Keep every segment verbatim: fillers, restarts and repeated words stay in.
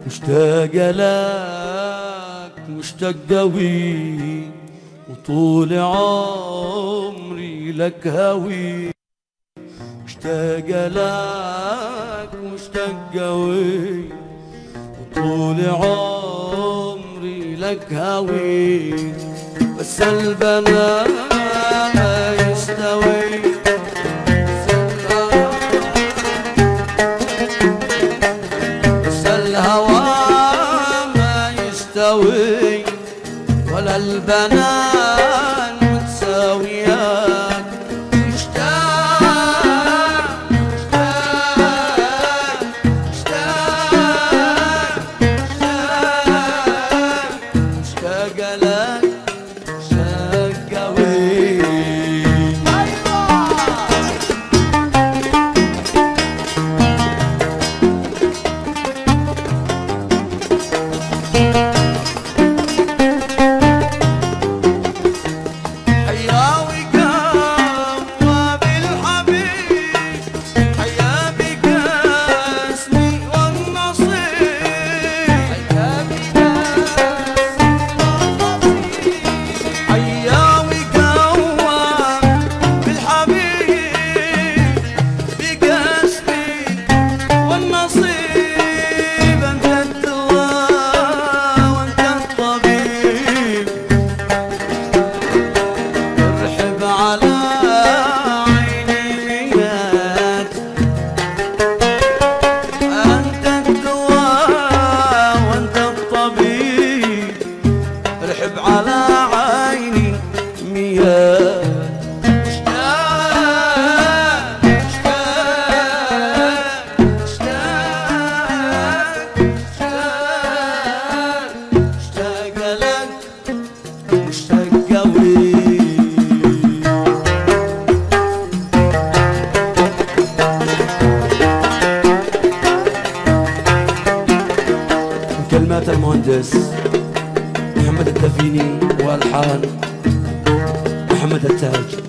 مشتاق لك مشتاق قوي وطول عمري لك هوي. مشتاق لك مشتاق قوي وطول عمري لك هوي. بس البنات ما يستوي، بس الهوى ما يستوي ولا البنات متساويات. مشتاق مشتاق مشتاق مشتاق مشتاق لك مشتاق قوي. كلمات المهندس محمد الدفيني والحان محمد التاج.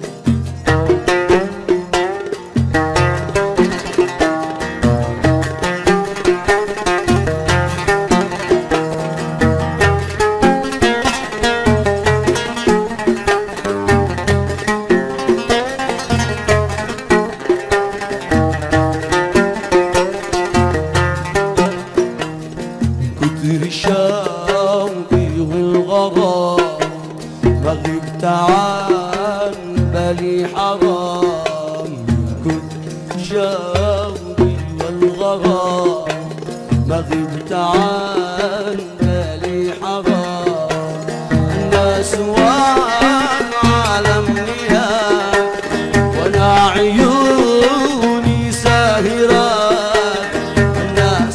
كتر شوقي والغرام ما غبت عن بالي حرام. كتر شوقي والغرام ما غبت عن بالي حرام. الناس والعالم نيام وانا عيوني ساهرات. الناس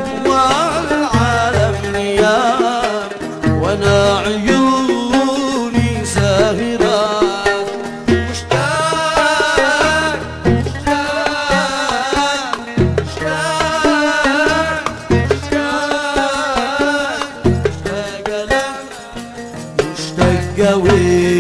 وانا عيوني ساهرات. مشتاق مشتاق مشتاق مشتاق لك مشتاق قوي.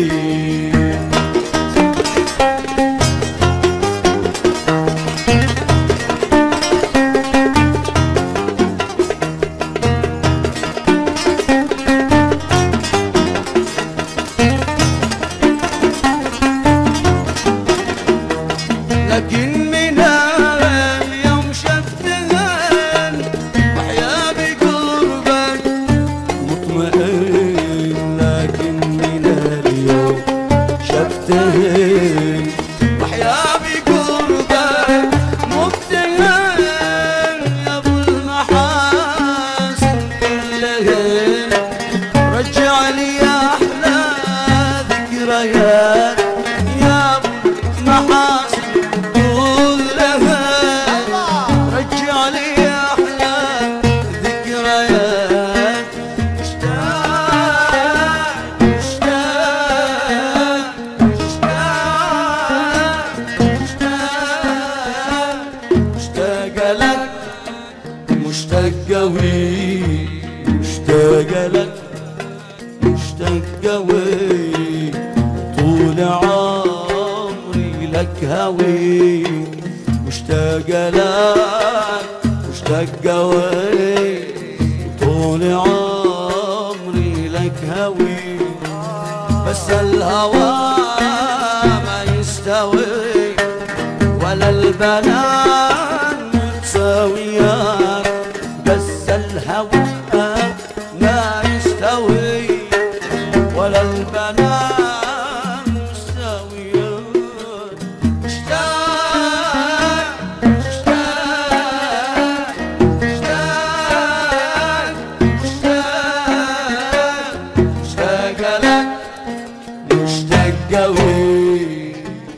لكن من اليوم شفتهن وحيا بقربك مطمئن. لكن من اليوم شفتهن وحيا بقربك مطمئن. يا ابو المحاسن كلهن رجع لي احلى ذكريات. يا ابو المحاسن رجع لي أحلى ذكريات. مشتاق مشتاق مشتاق مشتاق لك مشتاق قوي. مشتاق لك مشتاق قوي طول عمري لك هوي. مشتاق لك مشتاق قوي طول عمري لك هوي، بس الهوى ما يستوي ولا البنان متساويان، بس الهوى ما يستوي ولا البنان مستويان. مشتاق مشتاق مشتاق مشتاق مشتاق لك مشتاق قوي.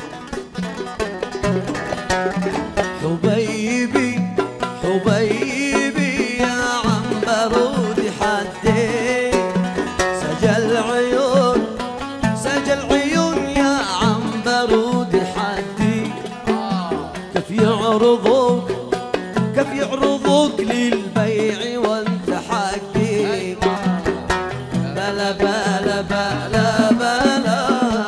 حبيبي حبيبي يا عنبرود حدي سجل عيون سجل عيون يا عنبرود حدي، كيف يعرضوك كيف يعرضوك للبيع وانت حقي، بلا بلا بلا بلا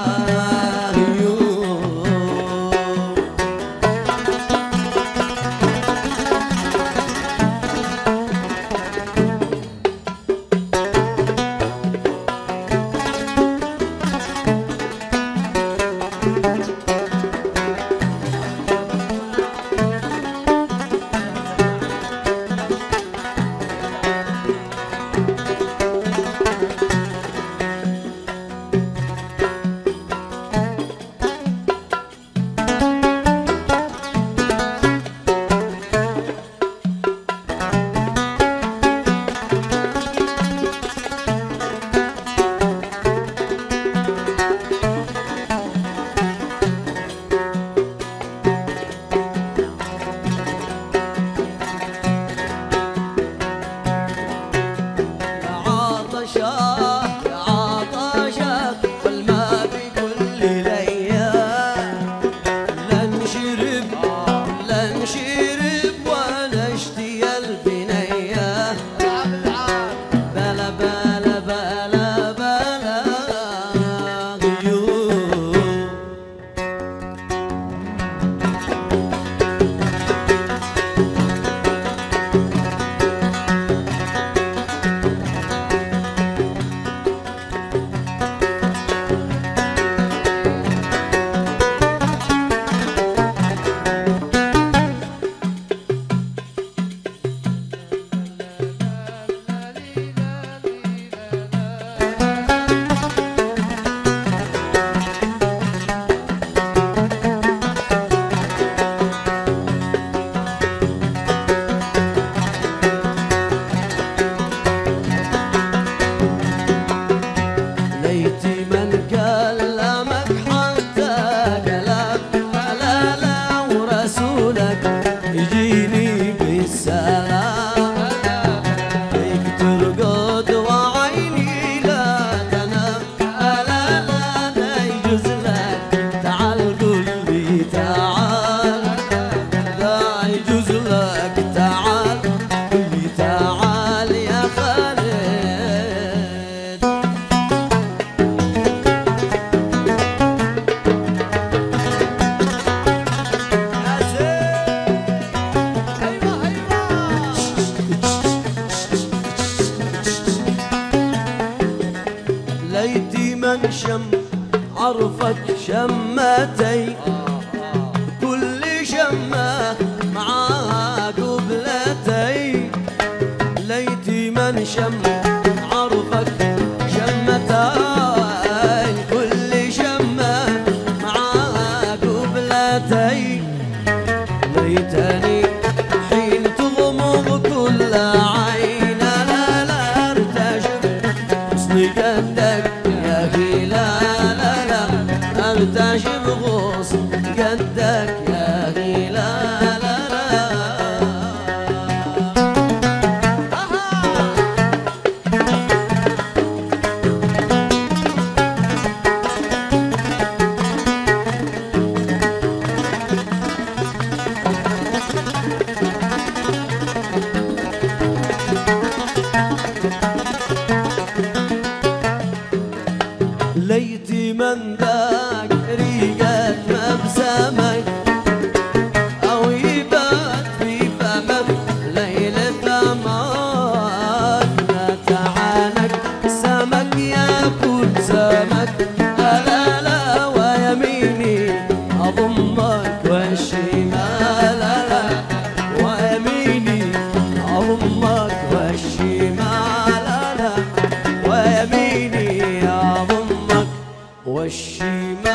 شم عرفك شمتي كل شمة معاها قبلتي، ليتي من شم عرفك شمتي كل شمة معاها قبلتي، ليتني حين تغمض كل عين لا لا ارتجف حسن قدك يا اخي، لا لا لا ارتجف غصن قدك يا اخي، لا لا لا والشمال